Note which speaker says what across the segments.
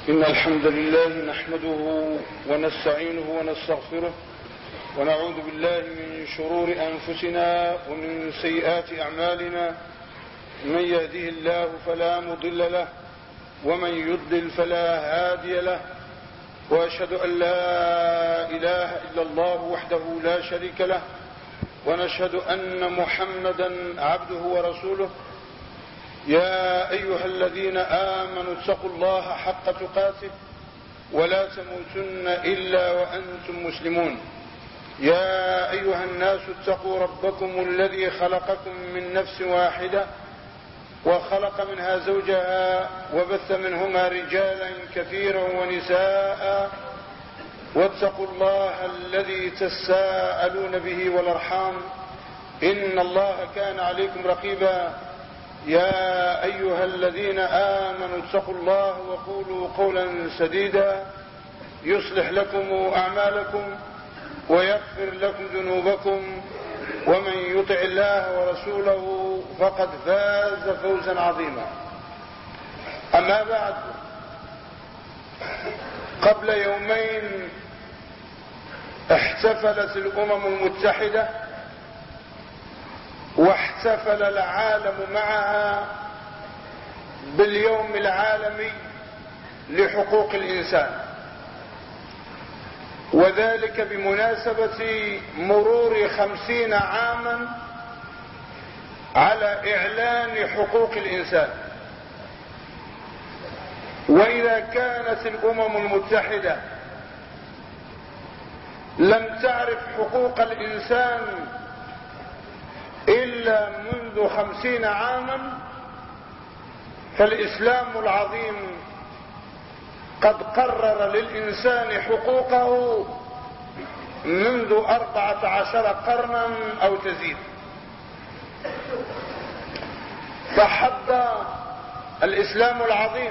Speaker 1: إن الحمد لله نحمده ونستعينه ونستغفره ونعوذ بالله من شرور أنفسنا ومن سيئات أعمالنا. من يهده الله فلا مضل له ومن يضلل فلا هادي له، وأشهد أن لا إله إلا الله وحده لا شريك له، ونشهد أن محمدا عبده ورسوله. يا أيها الذين آمنوا اتقوا الله حق تقاته ولا تموتن إلا وأنتم مسلمون. يا أيها الناس اتقوا ربكم الذي خلقكم من نفس واحدة وخلق منها زوجها وبث منهما رجالا كثيرا ونساء، واتقوا الله الذي تساءلون به والأرحام إن الله كان عليكم رقيبا. يا أيها الذين آمنوا اتقوا الله وقولوا قولا سديدا يصلح لكم أعمالكم ويغفر لكم ذنوبكم، ومن يطع الله ورسوله فقد فاز فوزا عظيما. أما بعد، قبل يومين احتفلت الأمم المتحدة واحتفل العالم معها باليوم العالمي لحقوق الإنسان، وذلك بمناسبة مرور 50 عاما على إعلان حقوق الإنسان. وإذا كانت الأمم المتحدة لم تعرف حقوق الإنسان إلا منذ 50 عاما، فالإسلام العظيم قد قرر للإنسان حقوقه منذ 14 قرنا أو تزيد. فحض الإسلام العظيم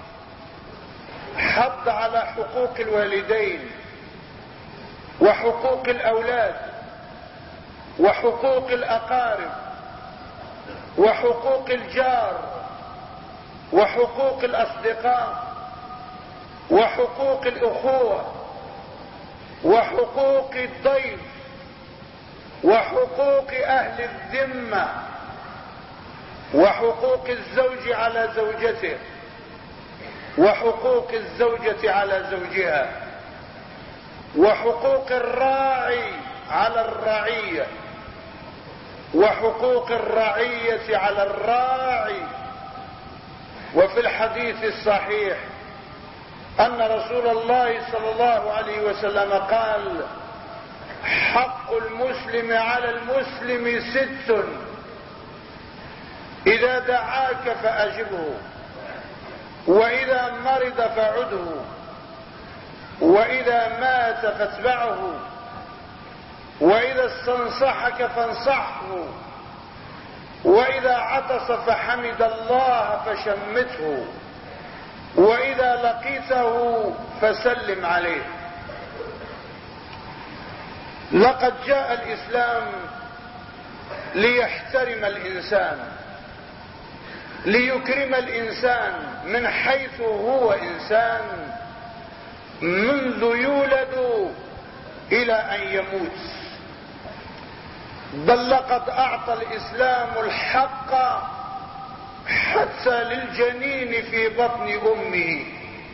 Speaker 1: حض على حقوق الوالدين وحقوق الأولاد وحقوق الأقارب وحقوق الجار وحقوق الأصدقاء وحقوق الأخوة وحقوق الضيف وحقوق أهل الذمة وحقوق الزوج على زوجته وحقوق الزوجة على زوجها وحقوق الراعي على الرعية وحقوق الرعية على الراعي. وفي الحديث الصحيح أن رسول الله صلى الله عليه وسلم قال: حق المسلم على المسلم 6: إذا دعاك فأجبه، وإذا مرض فعده، وإذا مات فاتبعه، وإذا استنصحك فانصحه، وإذا عطس فحمد الله فشمته، وإذا لقيته فسلم عليه. لقد جاء الإسلام ليحترم الإنسان، ليكرم الإنسان من حيث هو إنسان منذ يولد إلى أن يموت. بل لقد أعطى الإسلام الحق حتى للجنين في بطن أمه.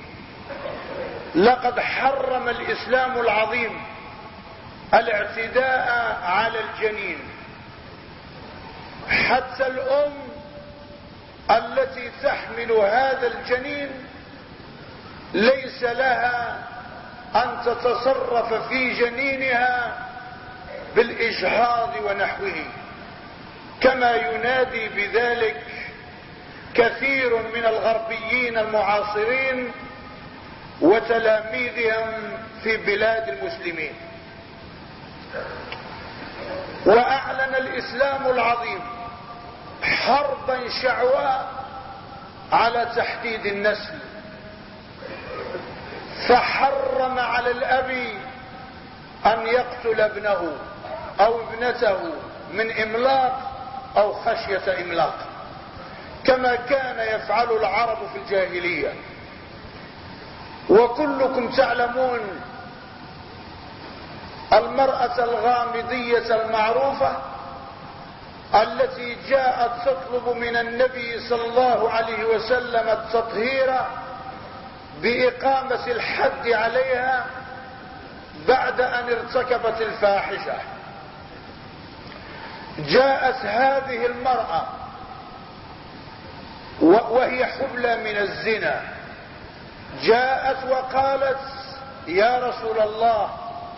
Speaker 1: لقد حرم الإسلام العظيم الاعتداء على الجنين، حتى الأم التي تحمل هذا الجنين ليس لها أن تتصرف في جنينها بالإجهاض ونحوه، كما ينادي بذلك كثير من الغربيين المعاصرين وتلاميذهم في بلاد المسلمين. وأعلن الإسلام العظيم حربا شعواء على تحديد النسل، فحرم على الأب أن يقتل ابنه أو ابنته من إملاق أو خشية إملاق، كما كان يفعل العرب في الجاهلية. وكلكم تعلمون المرأة الغامضية المعروفة التي جاءت تطلب من النبي صلى الله عليه وسلم التطهير بإقامة الحد عليها بعد أن ارتكبت الفاحشة. جاءت هذه المرأة وهي حبلى من الزنا، جاءت وقالت: يا رسول الله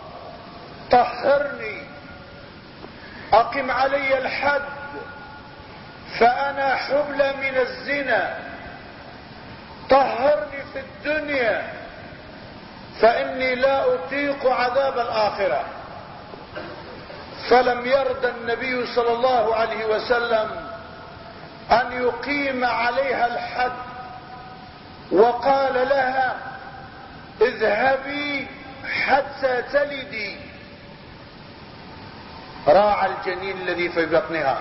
Speaker 1: طهرني، أقم علي الحد، فأنا حبلى من الزنا، طهرني في الدنيا فإني لا أطيق عذاب الآخرة. فلم يرد النبي صلى الله عليه وسلم أن يقيم عليها الحد، وقال لها: اذهبي حتى تلدي. راعى الجنين الذي في بطنها،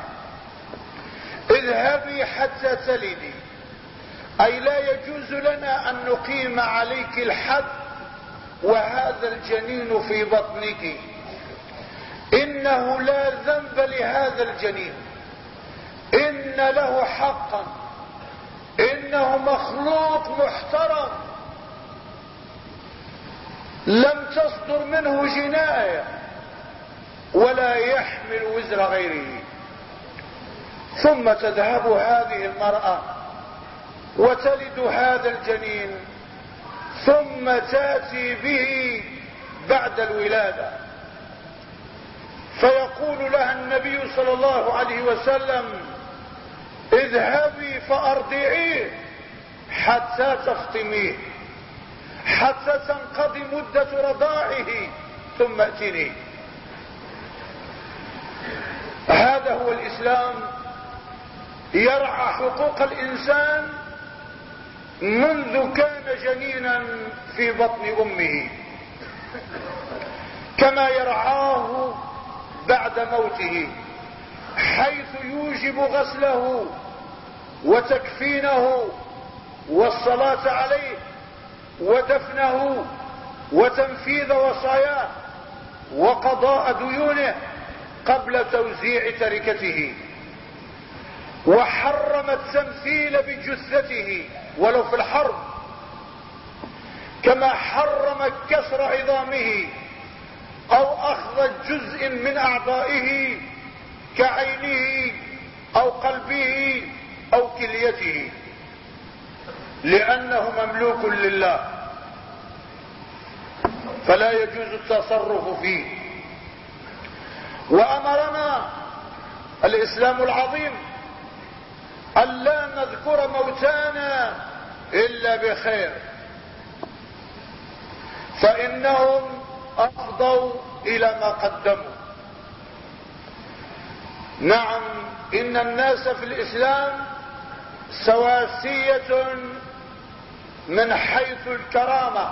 Speaker 1: اذهبي حتى تلدي، أي لا يجوز لنا أن نقيم عليك الحد وهذا الجنين في بطنك، إنه لا ذنب لهذا الجنين، إن له حقا، إنه مخلوق محترم لم تصدر منه جناية ولا يحمل وزر غيره. ثم تذهب هذه المرأة وتلد هذا الجنين، ثم تأتي به بعد الولادة، فيقول لها النبي صلى الله عليه وسلم: اذهبي فأرضعيه حتى تفطميه، حتى تنقضي مدة رضاعه، ثم ائتني. هذا هو الإسلام، يرعى حقوق الإنسان منذ كان جنينا في بطن أمه، كما يرعاه بعد موته، حيث يوجب غسله وتكفينه والصلاة عليه ودفنه وتنفيذ وصاياه وقضاء ديونه قبل توزيع تركته، وحرم التمثيل بجثته ولو في الحرب، كما حرم كسر عظامه او اخذ جزء من اعضائه كعينه او قلبه او كليته، لانه مملوك لله فلا يجوز التصرف فيه. وامرنا الاسلام العظيم ألا نذكر موتانا إلا بخير، فإنهم أفضوا إلى ما قدموا. نعم، إن الناس في الإسلام سواسية من حيث الكرامة،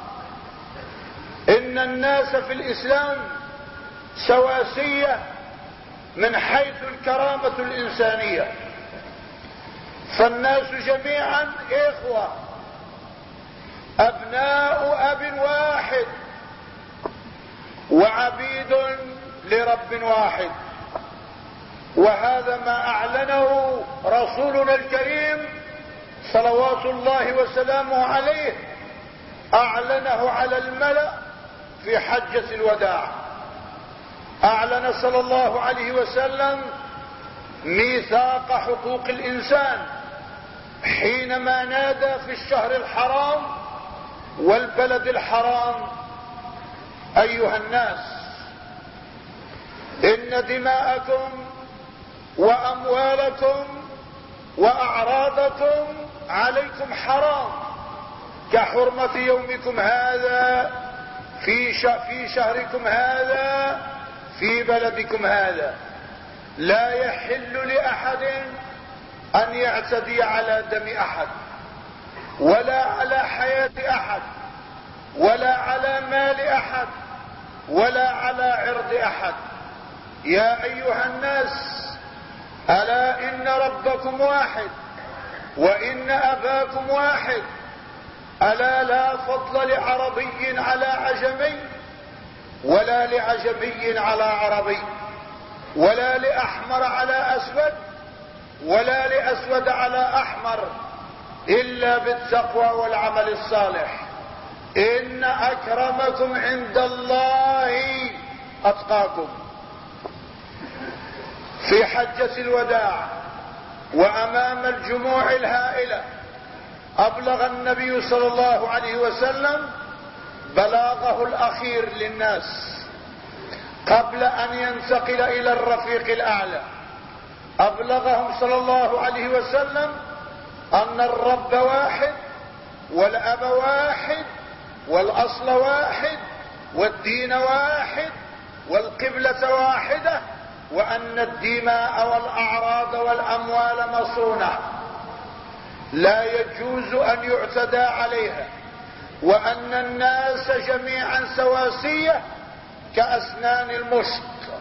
Speaker 1: إن الناس في الإسلام سواسية من حيث الكرامة الإنسانية، فالناس جميعا إخوة، أبناء أب واحد وعبيد لرب واحد. وهذا ما أعلنه رسولنا الكريم صلوات الله وسلامه عليه، أعلنه على الملأ في حجة الوداع. أعلن صلى الله عليه وسلم ميثاق حقوق الإنسان حينما نادى في الشهر الحرام والبلد الحرام: أيها الناس، إن دماءكم وأموالكم وأعراضكم عليكم حرام كحرمة يومكم هذا في شهركم هذا في بلدكم هذا. لا يحل لأحد أن يعتدي على دم أحد، ولا على حياة أحد، ولا على مال أحد، ولا على عرض أحد. يا أيها الناس، ألا إن ربكم واحد، وإن أباكم واحد، ألا لا فضل لعربي على عجمي، ولا لعجمي على عربي، ولا لأحمر على أسود، ولا لأسود على أحمر، إلا بالتقوى والعمل الصالح. إن أكرمكم عند الله أتقاكم. في حجة الوداع وأمام الجموع الهائلة أبلغ النبي صلى الله عليه وسلم بلاغه الأخير للناس قبل أن ينتقل إلى الرفيق الأعلى. أبلغهم صلى الله عليه وسلم أن الرب واحد، والأب واحد، والأصل واحد، والدين واحد، والقبلة واحدة، وأن الدماء والأعراض والأموال مصونة لا يجوز أن يعتدى عليها، وأن الناس جميعا سواسية كأسنان المشط.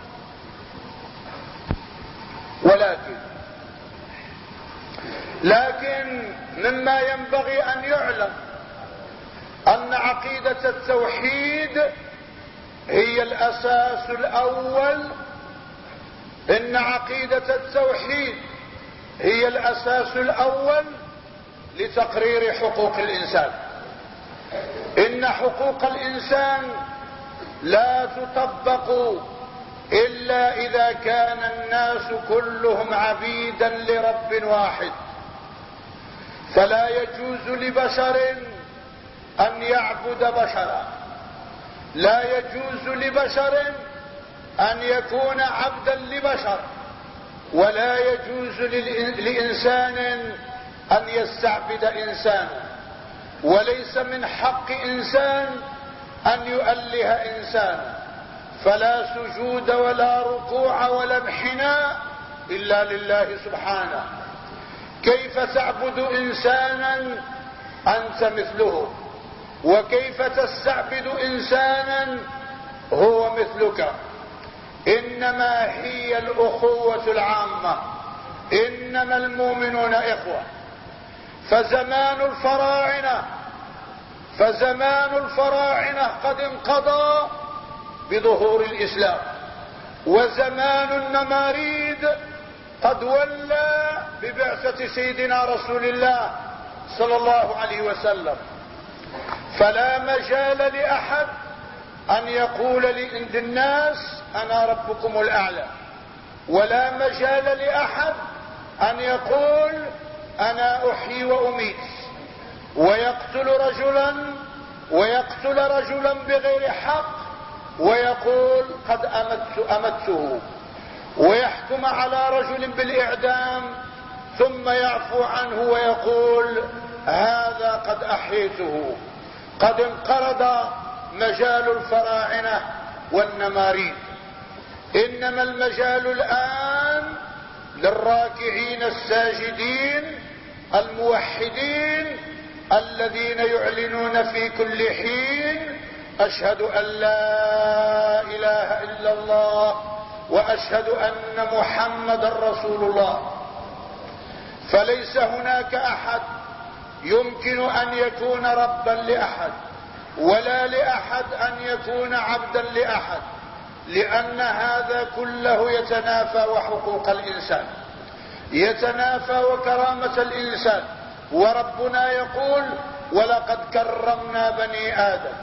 Speaker 1: لكن مما ينبغي أن يعلم أن عقيدة التوحيد هي الأساس الأول. إن عقيدة التوحيد هي الأساس الأول لتقرير حقوق الإنسان. إن حقوق الإنسان لا تطبق إلا إذا كان الناس كلهم عبيدا لرب واحد. فلا يجوز لبشر أن يعبد بشرا، لا يجوز لبشر أن يكون عبدا لبشر، ولا يجوز لإنسان أن يستعبد إنسانا، وليس من حق إنسان أن يؤله إنسانا. فلا سجود ولا ركوع ولا انحناء إلا لله سبحانه. كيف تعبد إنسانا أنت مثله؟ وكيف تستعبد إنسانا هو مثلك؟ إنما هي الأخوة العامة، إنما المؤمنون إخوة. فزمان الفراعنة قد انقضى بظهور الإسلام، وزمان النماريد قد ولى ببعثة سيدنا رسول الله صلى الله عليه وسلم. فلا مجال لأحد أن يقول للناس أنا ربكم الأعلى، ولا مجال لأحد أن يقول أنا أحيي وأميت، ويقتل رجلا بغير حق ويقول قد أمته، ويحكم على رجل بالإعدام ثم يعفو عنه ويقول هذا قد أحييته. قد انقرض مجال الفراعنة والنماريد. إنما المجال الآن للراكعين الساجدين الموحدين الذين يعلنون في كل حين أشهد أن لا إله إلا الله وأشهد أن محمدا رسول الله. فليس هناك أحد يمكن أن يكون ربا لأحد، ولا لأحد أن يكون عبدا لأحد، لأن هذا كله يتنافى وحقوق الإنسان، يتنافى وكرامة الإنسان. وربنا يقول ولقد كرمنا بني آدم.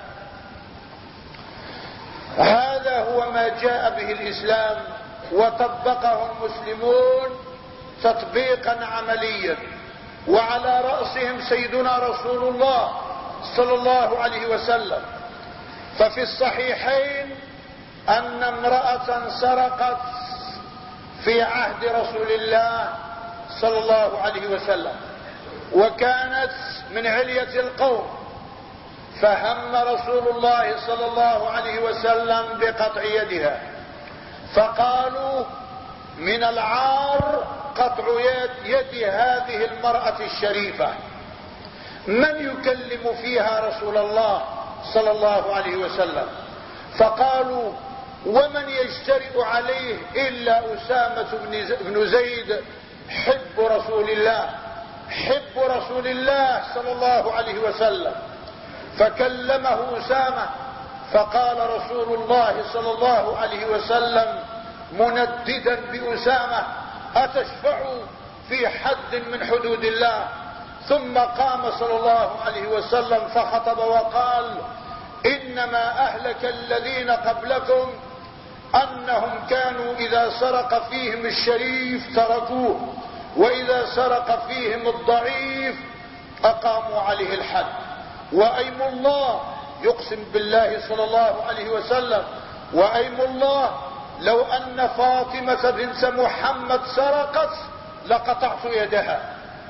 Speaker 1: هذا هو ما جاء به الإسلام وطبقه المسلمون تطبيقا عمليا، وعلى رأسهم سيدنا رسول الله صلى الله عليه وسلم. ففي الصحيحين أن امرأة سرقت في عهد رسول الله صلى الله عليه وسلم، وكانت من علية القوم، فهم رسول الله صلى الله عليه وسلم بقطع يدها، فقالوا من العار قطع يد هذه المرأة الشريفة. من يكلم فيها رسول الله صلى الله عليه وسلم؟ فقالوا ومن يجترئ عليه إلا أسامة بن زيد حب رسول الله، حب رسول الله صلى الله عليه وسلم، فكلمه أسامة، فقال رسول الله صلى الله عليه وسلم منددا بأسامة: أتشفع في حد من حدود الله؟ ثم قام صلى الله عليه وسلم فخطب وقال: إنما أهلك الذين قبلكم أنهم كانوا إذا سرق فيهم الشريف تركوه، وإذا سرق فيهم الضعيف أقاموا عليه الحد. وأيم الله، يقسم بالله صلى الله عليه وسلم: وأيم الله لو أن فاطمة بنت محمد سرقت لقطعت يدها.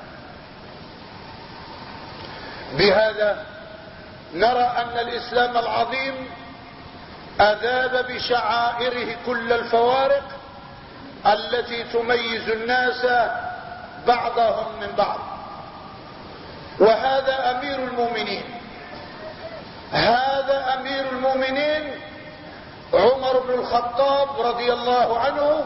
Speaker 1: بهذا نرى أن الإسلام العظيم أذاب بشعائره كل الفوارق التي تميز الناس بعضهم من بعض. وهذا أمير المؤمنين، هذا أمير المؤمنين عمر بن الخطاب رضي الله عنه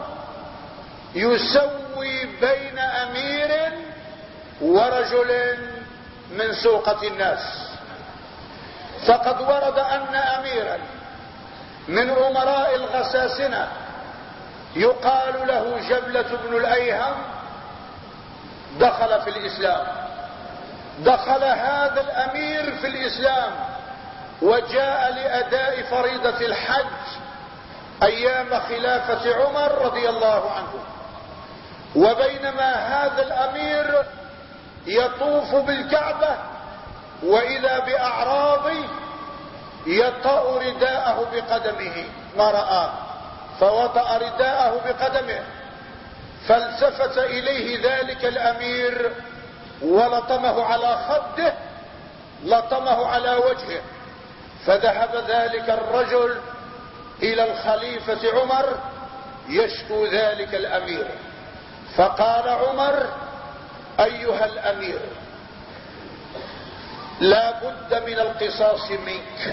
Speaker 1: يسوي بين أمير ورجل من سوقة الناس. فقد ورد أن أميرا من أمراء الغساسنة يقال له جبلة بن الأيهم دخل في الإسلام. دخل هذا الأمير في الإسلام وجاء لأداء فريضة الحج أيام خلافة عمر رضي الله عنه. وبينما هذا الأمير يطوف بالكعبة وإذا بأعراضي يطأ رداءه بقدمه، ما رآه فوطأ رداءه بقدمه، فالتفت إليه ذلك الأمير ولطمه على خده، لطمه على وجهه. فذهب ذلك الرجل إلى الخليفة عمر يشكو ذلك الأمير، فقال عمر: أيها الأمير، لا بد من القصاص منك،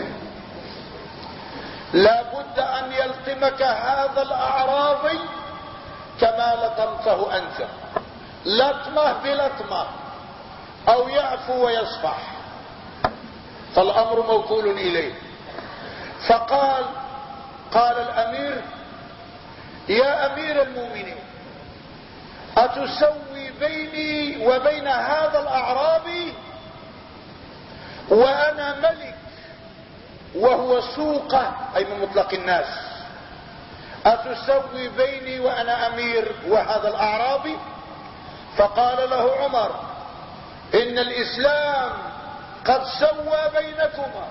Speaker 1: لا بد أن يلطمك هذا الأعرابي كما لطمته أنت، لطمه بلطمه، أو يعفو ويصفح، فالأمر موكول إليه. فقال الأمير: يا أمير المؤمنين، أتسوي بيني وبين هذا الأعرابي وأنا ملك وهو سوقة، أي من مطلق الناس، أتسوي بيني وأنا أمير وهذا الأعرابي؟ فقال له عمر: إن الإسلام قد سوى بينكما،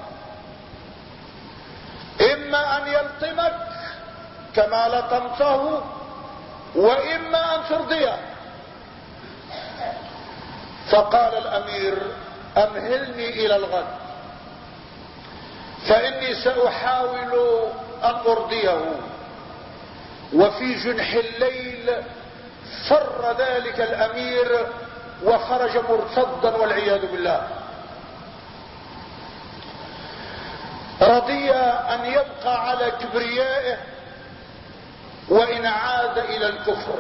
Speaker 1: إما أن يلطمك كما لطمته وإما أن ترضيه. فقال الأمير: أمهلني إلى الغد فإني سأحاول أن أرضيه. وفي جنح الليل فر ذلك الأمير وخرج مرتدا والعياذ بالله. رضي أن يبقى على كبريائه وإن عاد إلى الكفر،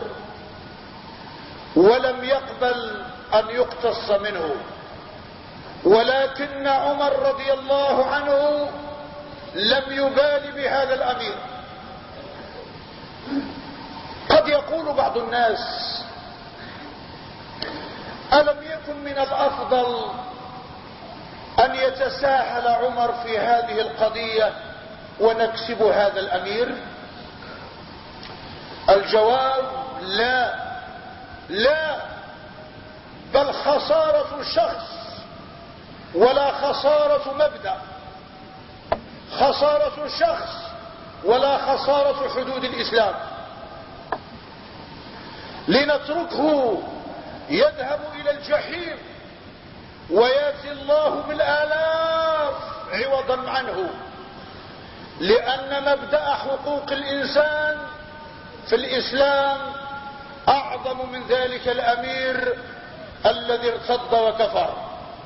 Speaker 1: ولم يقبل أن يقتص منه. ولكن عمر رضي الله عنه لم يبال بهذا الأمير. قد يقول بعض الناس: ألم يكن من الأفضل أن يتساهل عمر في هذه القضية ونكسب هذا الأمير؟ الجواب: لا، لا، بل خسارة شخص ولا خسارة مبدأ، خسارة شخص ولا خسارة حدود الإسلام. لنتركه يذهب إلى الجحيم ويأتي الله بالآلاف عوضا عنه، لأن مبدأ حقوق الإنسان في الإسلام أعظم من ذلك الأمير الذي ارتد وكفر.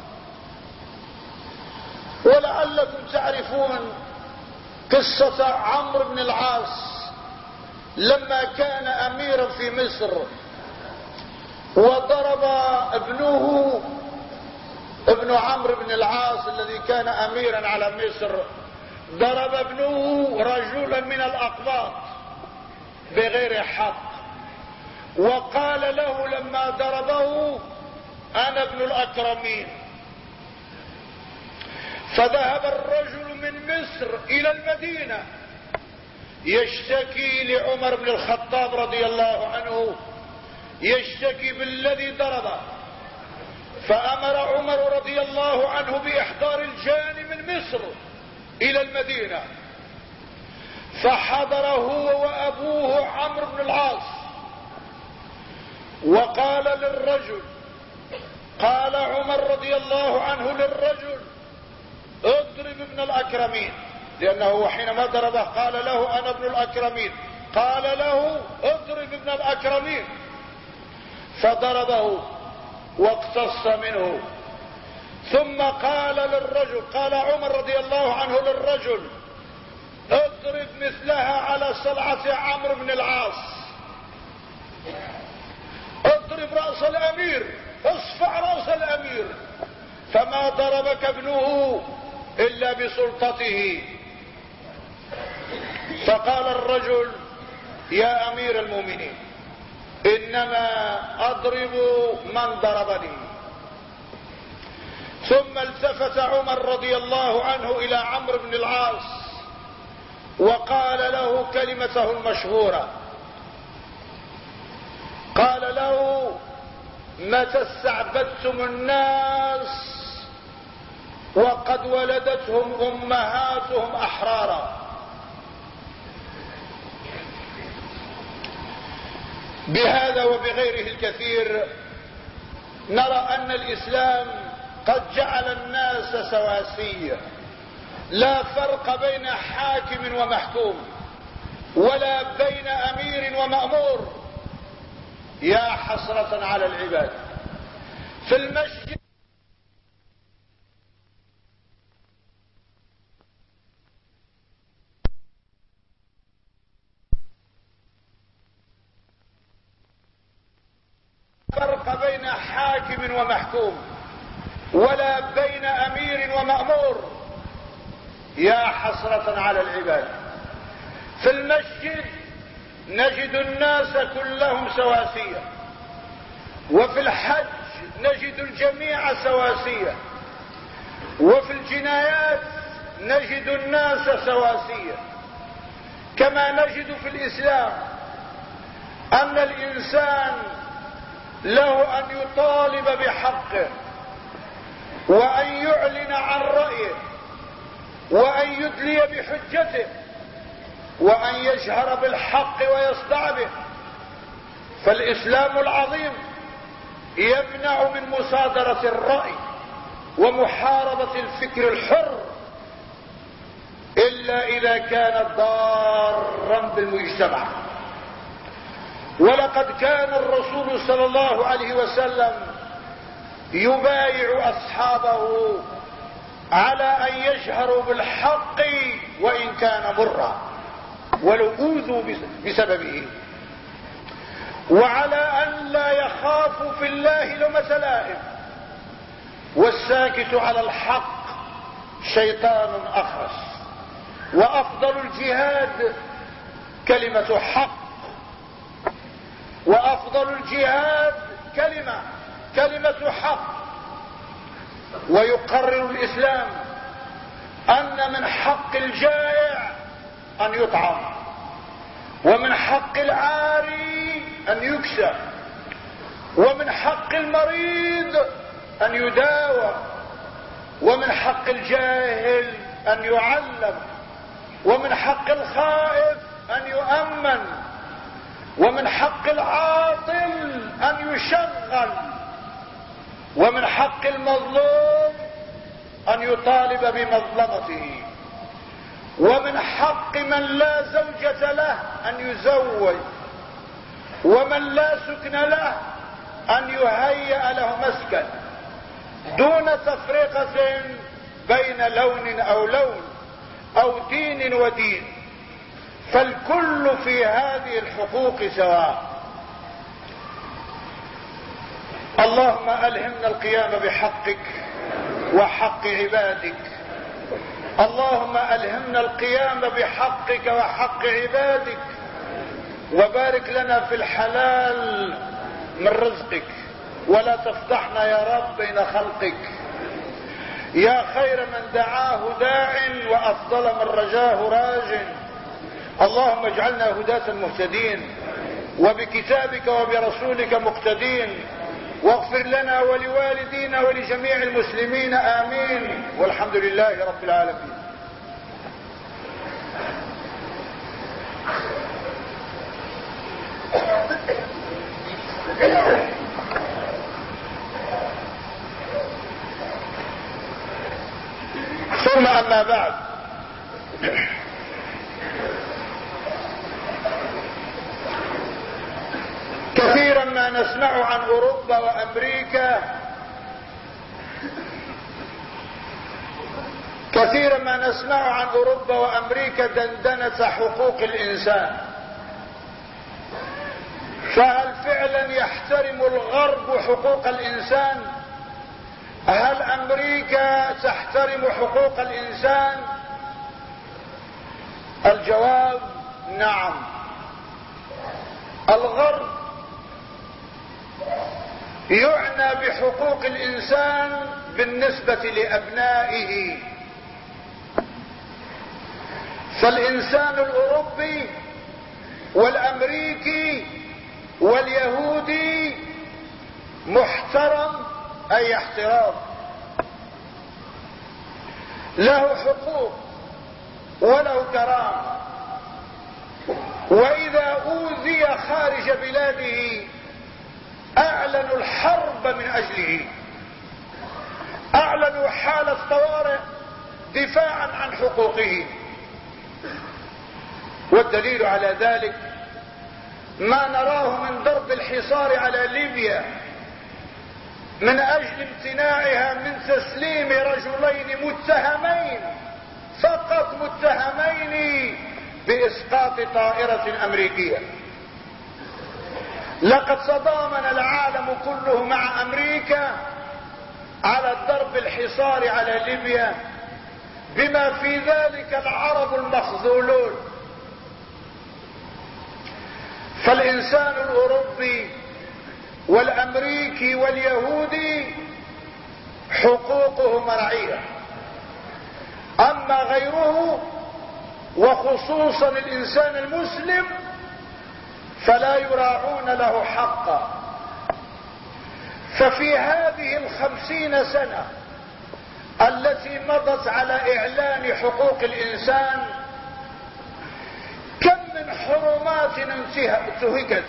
Speaker 1: ولعلكم تعرفون قصة عمرو بن العاص لما كان أميرا في مصر، وضرب ابنه ابن عمرو بن العاص الذي كان اميرا على مصر، ضرب ابنه رجلا من الاقباط بغير حق، وقال له لما ضربه: انا ابن الاكرمين. فذهب الرجل من مصر الى المدينة يشتكي لعمر بن الخطاب رضي الله عنه، يشتكي بالذي ضربه. فامر عمر رضي الله عنه باحضار الجاني من مصر الى المدينة، فحضر هو وابوه عمرو بن العاص، وقال للرجل، قال عمر رضي الله عنه للرجل: اضرب ابن الاكرمين، لانه حينما ضربه قال له: انا ابن الاكرمين، قال له: اضرب ابن الاكرمين. فضربه واقتص منه، ثم قال للرجل، قال عمر رضي الله عنه للرجل: اضرب مثلها على صلعة عمرو بن العاص، اضرب رأس الامير، اصفع رأس الامير، فما ضربك ابنه الا بسلطته. فقال الرجل: يا امير المؤمنين، انما اضرب من ضربني. ثم التفت عمر رضي الله عنه الى عمرو بن العاص وقال له كلمته المشهورة، قال له: متى استعبدتم الناس وقد ولدتهم امهاتهم احرارا؟ بهذا وبغيره الكثير نرى ان الاسلام قد جعل الناس سواسية، لا فرق بين حاكم ومحكوم، ولا بين امير ومأمور. يا حسرة على العباد. في المسجد فرق بين حاكم ومحكوم، ولا بين امير ومأمور. يا حسرة على العباد. في المسجد نجد الناس كلهم سواسية، وفي الحج نجد الجميع سواسية، وفي الجنايات نجد الناس سواسية. كما نجد في الإسلام أن الإنسان له أن يطالب بحقه، وأن يعلن عن رأيه، وأن يدلي بحجته، وأن يجهر بالحق ويصدع به. فالإسلام العظيم يمنع من مصادرة الرأي ومحاربة الفكر الحر إلا إذا كان ضارا بالمجتمع. ولقد كان الرسول صلى الله عليه وسلم يبايع أصحابه على أن يجهروا بالحق وإن كان مرا ولو أوذوا بسببه، وعلى أن لا يخافوا في الله لومة لائم. والساكت على الحق شيطان أخرس. وأفضل الجهاد كلمة حق، وأفضل الجهاد كلمة حق. ويقرر الإسلام أن من حق الجائع أن يطعم، ومن حق العاري أن يكسى، ومن حق المريض أن يداوى، ومن حق الجاهل أن يعلم، ومن حق الخائف أن يؤمن، ومن حق العاطل أن يشغل، ومن حق المظلوم أن يطالب بمظلمته، ومن حق من لا زوجة له أن يزوج، ومن لا سكن له أن يهيأ له مسكن، دون تفرقة بين لون أو لون أو دين ودين، فالكل في هذه الحقوق سواء. اللهم ألهمنا القيام بحقك وحق عبادك. اللهم ألهمنا القيام بحقك وحق عبادك، وبارك لنا في الحلال من رزقك، ولا تفضحنا يا رب بين خلقك. يا خير من دعاه داع وأفضل من رجاه راج. اللهم اجعلنا هداة مهتدين، وبكتابك وبرسولك مقتدين، واغفر لنا ولوالدينا ولجميع المسلمين آمين، والحمد لله رب العالمين. ثم أما بعد، كثيرا ما نسمع عن أوروبا وأمريكا، كثيرا ما نسمع عن أوروبا وأمريكا دندنة حقوق الإنسان. فهل فعلا يحترم الغرب حقوق الإنسان؟ هل أمريكا تحترم حقوق الإنسان؟ الجواب نعم. الغرب يعنى بحقوق الإنسان بالنسبة لأبنائه، فالإنسان الأوروبي والأمريكي واليهودي محترم، أي احترام، له حقوق وله كرامة، وإذا أوذي خارج بلاده أعلنوا الحرب من أجله، أعلنوا حالة طوارئ دفاعا عن حقوقه. والدليل على ذلك ما نراه من ضرب الحصار على ليبيا من أجل امتناعها من تسليم رجلين متهمين، فقط متهمين بإسقاط طائرة أمريكية. لقد تضامن العالم كله مع أمريكا على ضرب الحصار على ليبيا، بما في ذلك العرب المخذولون. فالإنسان الأوروبي والأمريكي واليهودي حقوقه مرعية، أما غيره وخصوصا الإنسان المسلم فلا يراعون له حقا. ففي هذه 50 سنة التي مضت على إعلان حقوق الإنسان كم من حرمات انتهكت،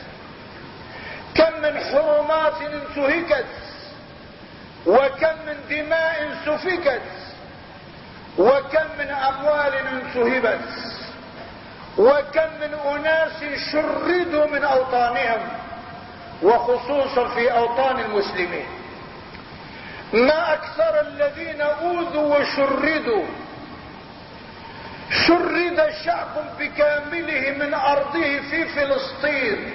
Speaker 1: كم من حرمات انتهكت، وكم من دماء سفكت، وكم من أموال انتهبت، وكم من أناس شردوا من أوطانهم، وخصوصا في أوطان المسلمين. ما أكثر الذين أوذوا وشردوا. شرد شعب بكامله من أرضه في فلسطين،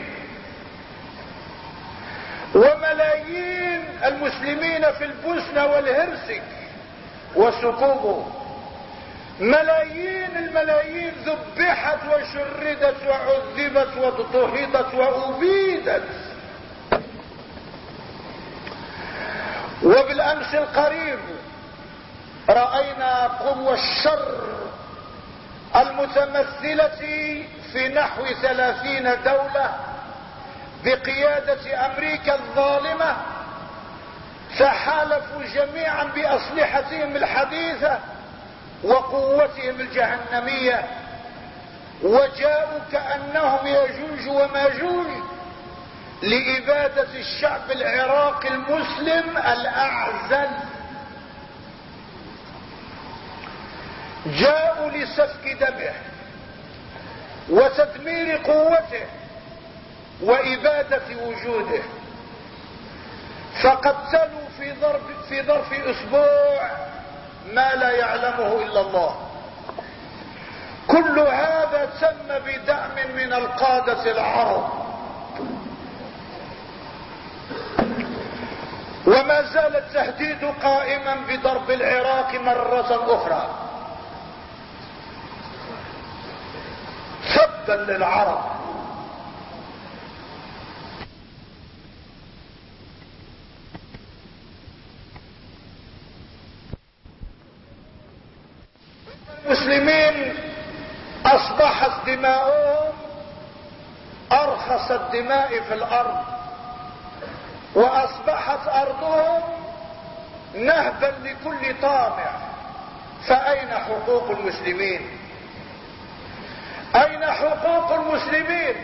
Speaker 1: وملايين المسلمين في البوسنة والهرسك وسكوبو، ملايين الملايين ذبحت وشردت وعذبت واضطهدت وأبيدت. وبالأمس القريب رأينا قوى الشر المتمثلة في نحو 30 دولة بقيادة أمريكا الظالمة تحالفوا جميعا بأسلحتهم الحديثة وقوتهم الجهنمية، وجاءوا كأنهم يجوج وماجوج لإبادة الشعب العراقي المسلم الأعزل. جاءوا لسفك دمه وتدمير قوته وإبادة وجوده، فقتلوا في ظرف أسبوع ما لا يعلمه إلا الله. كل هذا تم بدعم من القادة العرب. وما زال التهديد قائما بضرب العراق مرة أخرى سبا للعرب. المسلمين أصبحت دماؤهم أرخص الدماء في الأرض، وأصبحت أرضهم نهبا لكل طامع. فأين حقوق المسلمين؟ أين حقوق المسلمين؟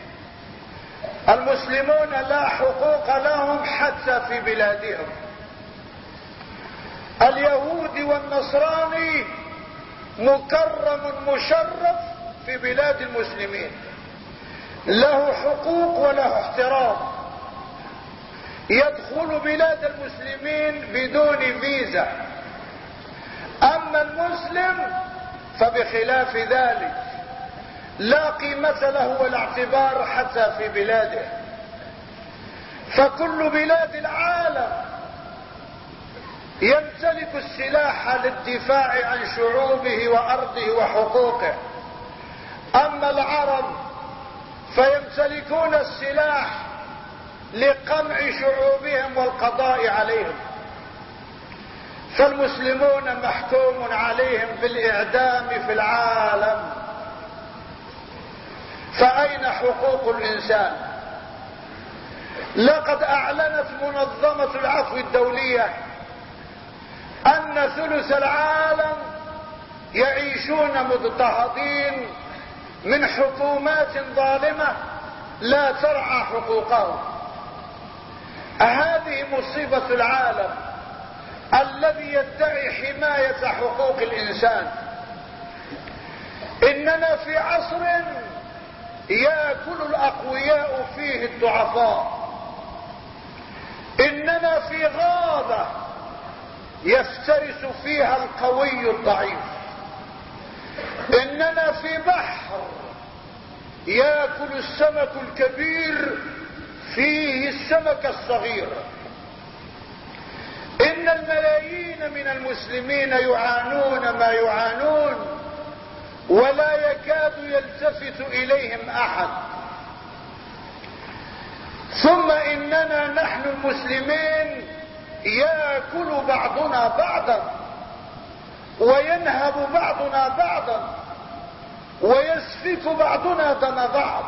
Speaker 1: المسلمون لا حقوق لهم حتى في بلادهم. اليهود والنصراني مكرم مشرف في بلاد المسلمين، له حقوق وله احترام، يدخل بلاد المسلمين بدون فيزا. اما المسلم فبخلاف ذلك لا قيمة له ولا اعتبار حتى في بلاده. فكل بلاد العالم يمتلك السلاح للدفاع عن شعوبه وارضه وحقوقه. اما العرب فيمتلكون السلاح لقمع شعوبهم والقضاء عليهم. فالمسلمون محكوم عليهم بالاعدام في العالم. فأين حقوق الإنسان؟ لقد أعلنت منظمة العفو الدولية أن ثلث العالم يعيشون مضطهدين من حكومات ظالمة لا ترعى حقوقهم. هذه مصيبة العالم الذي يدعي حماية حقوق الإنسان. إننا في عصر يأكل الأقوياء فيه الضعفاء. إننا في غابة يفترس فيها القوي الضعيف. إننا في بحر يأكل السمك الكبير فيه السمك الصغير. إن الملايين من المسلمين يعانون ما يعانون ولا يكاد يلتفت إليهم أحد. ثم إننا نحن المسلمين يأكل بعضنا بعضا وينهب بعضنا بعضا ويسفك بعضنا دم بعض.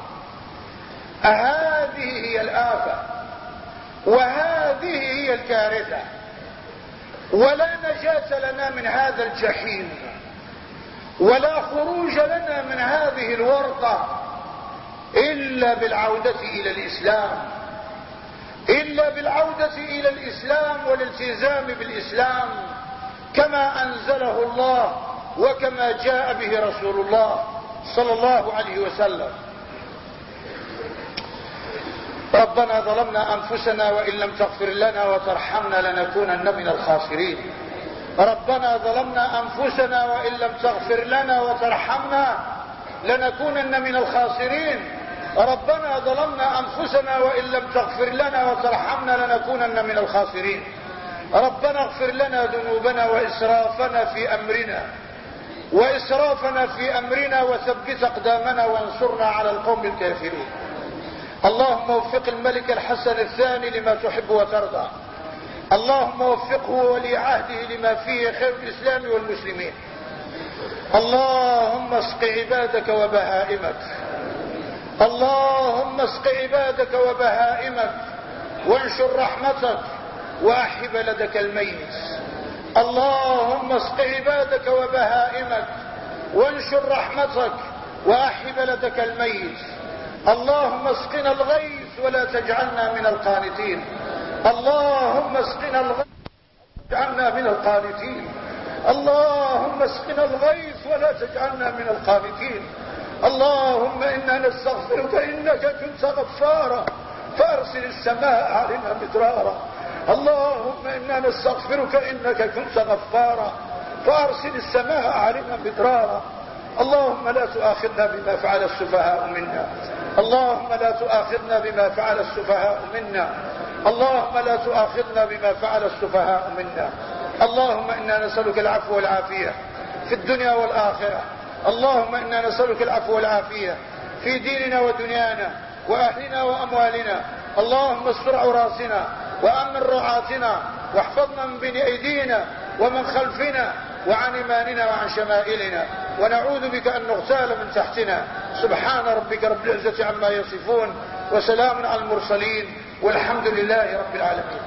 Speaker 1: هذه هي الآفة وهذه هي الكارثة. ولا نجاة لنا من هذا الجحيم ولا خروج لنا من هذه الورطة إلا بالعودة إلى الإسلام، إلا بالعودة إلى الإسلام والالتزام بالإسلام كما أنزله الله وكما جاء به رسول الله صلى الله عليه وسلم. ربنا ظلمنا أنفسنا وإن لم تغفر لنا وترحمنا لنكونن من الخاسرين. ربنا ظلمنا أنفسنا وإن لم تغفر لنا وترحمنا لنكونن من الخاسرين. ربنا ظلمنا أنفسنا وإن لم تغفر لنا وترحمنا لنكونن من الخاسرين. ربنا اغفر لنا ذنوبنا وإسرافنا في أمرنا وثبت أقدامنا وانصرنا على القوم الكافرين. اللهم وفق الملك الحسن الثاني لما تحب وترضى. اللهم وفقه ولي عهده لما فيه خير الإسلام والمسلمين. اللهم اسق عبادك وبهائمك. اللهم اسق عبادك وبهائمك وانشر رحمتك وأحي بلدك الميت. اللهم اسق عبادك وبهائمك وانشر رحمتك وأحي بلدك الميت. اللهم اسقنا الغيث ولا تجعلنا من القانتين. اللهم اسقنا الغيث ولا تجعلنا من القانتين. اللهم اسقنا الغيث ولا تجعلنا من القانتين. اللهم إنا نستغفرك إنك كنت غفارا فأرسل السماء علينا مدرارا. اللهم إنا نستغفرك إنك كنت غفارا فأرسل السماء علينا مدرارا. اللهم لا تؤاخذنا بما فعل السفهاء منا. اللهم لا تؤاخذنا بما فعل السفهاء منا. اللهم لا تؤاخذنا بما فعل السفهاء منا. اللهم إنا نسألك العفو والعافية في الدنيا والآخرة. اللهم إنا نسألك العفو والعافية في ديننا ودنيانا وأهلنا وأموالنا. اللهم استر عوراتنا وأمن رعاتنا واحفظنا من بين أيدينا ومن خلفنا وعن يماننا وعن شمائلنا، ونعوذ بك أن نغتال من تحتنا. سبحان ربك رب العزة عما يصفون وسلام على المرسلين والحمد لله رب العالمين.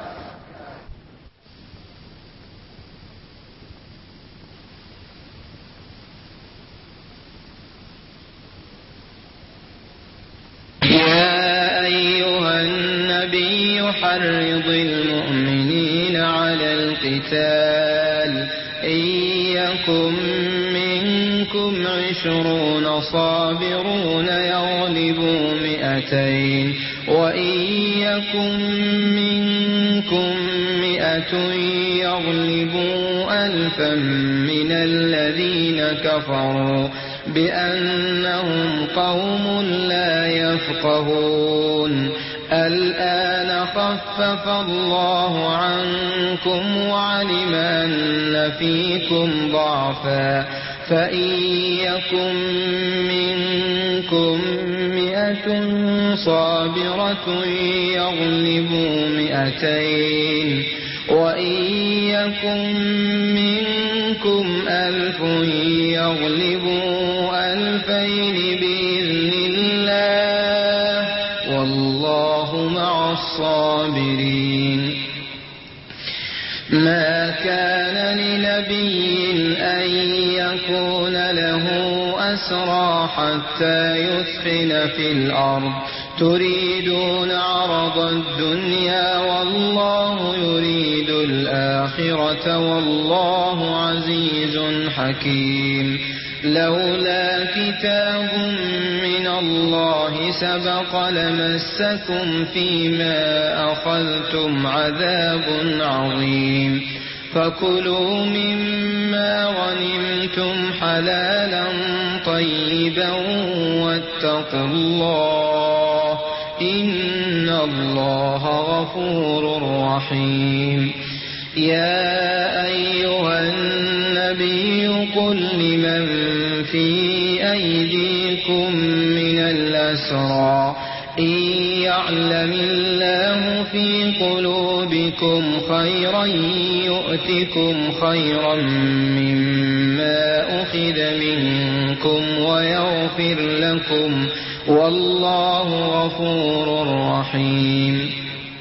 Speaker 2: يا أيها النبي حرض المؤمنين على القتال، إن يكن منكم 20 صابرون يغلبوا 200، وإن يكن منكم 100 يغلبوا 1000 من الذين كفروا بأنهم قوم لا يفقهون. الآن خفف الله عنكم وعلم أن فيكم ضعفا، فإن يكن منكم 100 صابرة يغلبوا 200، وإن يكن منكم 1000 يغلبوا 2000 بإذن الله، والله مع الصابرين. ما كان لنبي أن يكون له أسرى حتى يثخن في الأرض، تريدون عرض الدنيا والله يريد الآخرة والله عزيز حكيم. لولا كتاب من الله سبق لمسكم فيما أخذتم عذاب عظيم، فكلوا مما غنمتم حلالا طيبا واتقوا الله إن الله غفور رحيم. يا أيها النبي قل لمن في أيديكم من الأسرى إن يعلم الله في قلوبكم خيرا يؤتكم خيرا مما أخذ منكم ويغفر لكم والله غفور رحيم.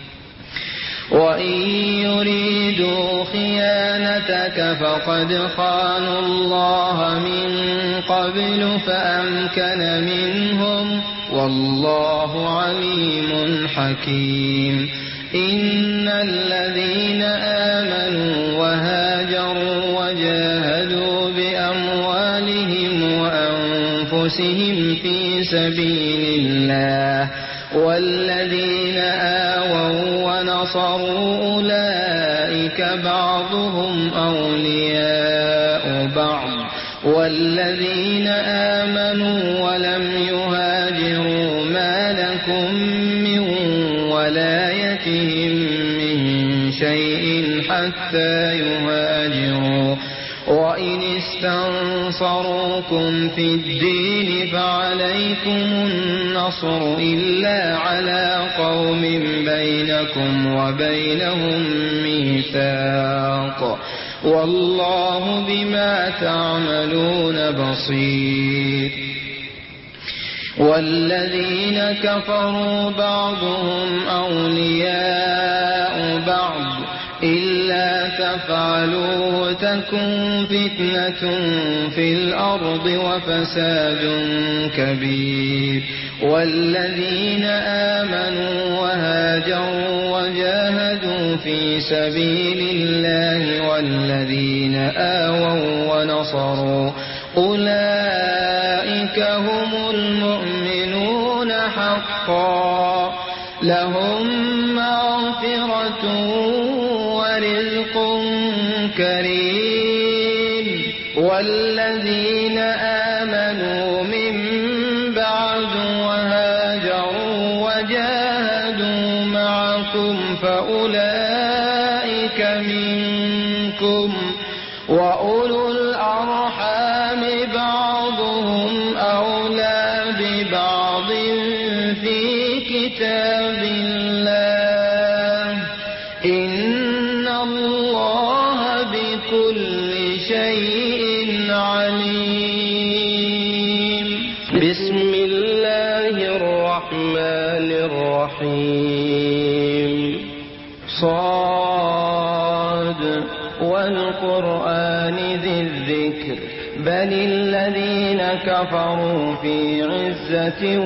Speaker 2: وإن يريدوا خيانتك فقد خانوا الله من قبل فأمكن منهم والله عليم حكيم. إن الذين آمنوا وهاجروا وجاهدوا بأموالهم وأنفسهم في سبيل الله والذين آووا ونصروا أولئك بعضهم أولياء بعض، والذين آمنوا ولم يهاجروا ما لكم من ولايتهم من شيء حتى يهاجروا، وإن استنصروكم في الدين فعليكم النصر إلا على قوم بينكم وبينهم ميثاق والله بما تعملون بصير. والذين كفروا بعضهم أولياء بعض إلا تفعلوه تكن فتنة في الأرض وفساد كبير. والذين آمنوا وهاجروا وجاهدوا في سبيل الله والذين آووا ونصروا أولئك هم المؤمنون حقا لهم مغفرة ورزق كريم. والذين آمنوا من بعد وهاجروا وجاهدوا معكم وأولو الأرحام بعضهم أولى ببعض في كتاب الله إن الله بكل شيء عليم. بسم الله الرحمن الرحيم. صاد والقرآن ذي الذكر بل الذين كفروا في عزة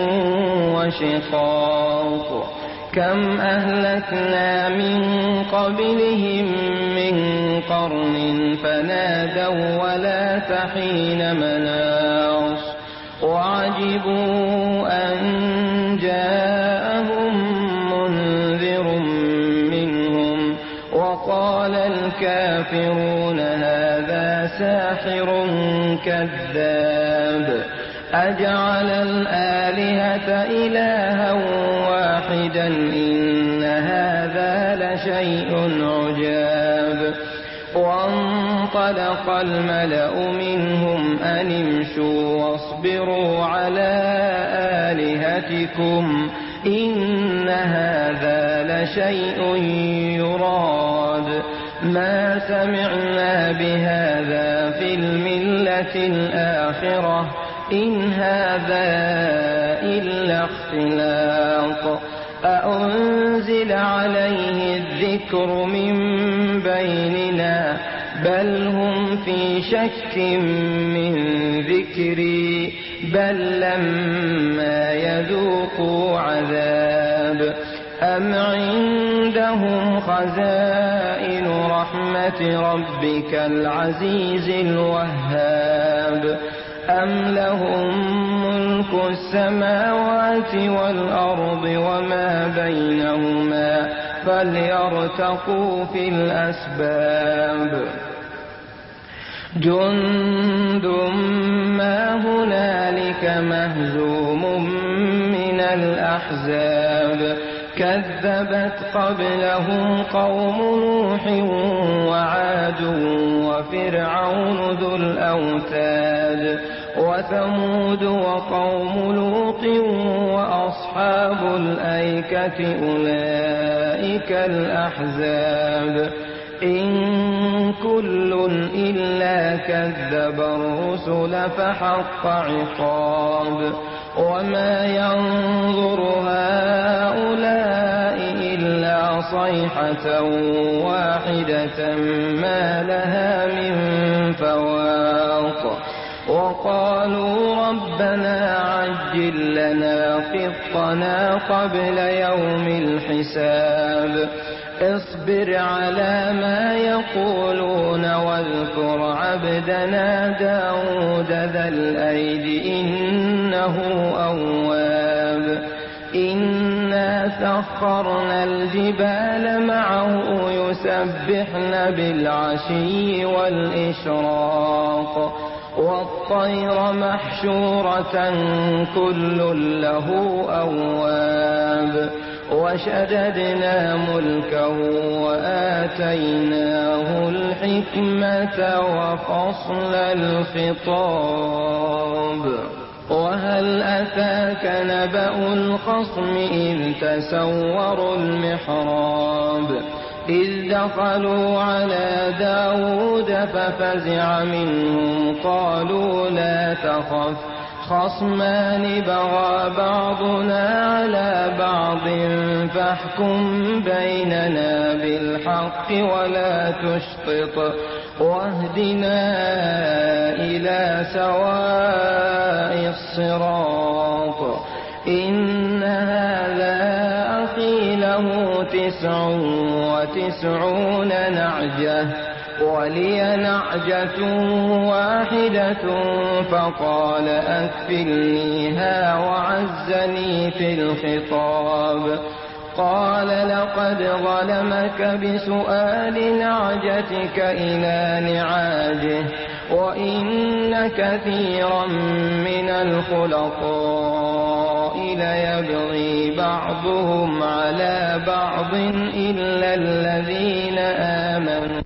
Speaker 2: وشقاق كم أهلكنا من قبلهم من قرن فنادوا ولا تحين مناص وعجبوا أن جاءهم منذر منهم وقال الكافرون هذا ساحر كذاب أجعل الآلهة إلها واحدا إن هذا لشيء عجاب. وانطلق الملأ منهم أن امشوا واصبروا على آلهتكم إن هذا لشيء يراد ما سمعنا بهذا في الملة الآخرة إن هذا إلا اختلاق أأنزل عليه الذكر من بيننا بل هم في شك من ذكري بل لما يذوقوا عذاب أم عندهم خزائن رحمة ربك العزيز الوهاب أم لهم ملك السماوات والأرض وما بينهما فليرتقوا في الأسباب جند ما هنالك مهزوم من الأحزاب كذبت قبلهم قوم نوح وعاد وفرعون ذو الأوتاد وثمود وقوم لوط وأصحاب الأيكة أولئك الأحزاب إن كل إلا كذب الرسل فحق عقاب وما ينظر هؤلاء إلا صيحة واحدة ما لها من فواق وقالوا ربنا عجل لنا قطنا قبل يوم الحساب اصبر على ما يقولون واذكر عبدنا داود ذا الأيد إنه أواب إنا سخرنا الجبال معه يسبحن بالعشي والإشراق والطير محشورة كل له أواب وشددنا ملكه وآتيناه الحكمة وفصل الخطاب وهل أتاك نبأ الخصم إذ تسوروا المحراب إذ دخلوا على داود ففزع منهم قالوا لا تخف خصمان بغى بعضنا على بعض فاحكم بيننا بالحق ولا تشطط واهدنا إلى سواء الصراط إن هذا أخي له 99 نعجة ولي نعجة واحدة فقال أكفلنيها وعزني في الخطاب قال لقد ظلمك بسؤال نعجتك إلى نعاجه وإن كثيرا من الخلطاء ليبغي بعضهم على بعض إلا الذين آمنوا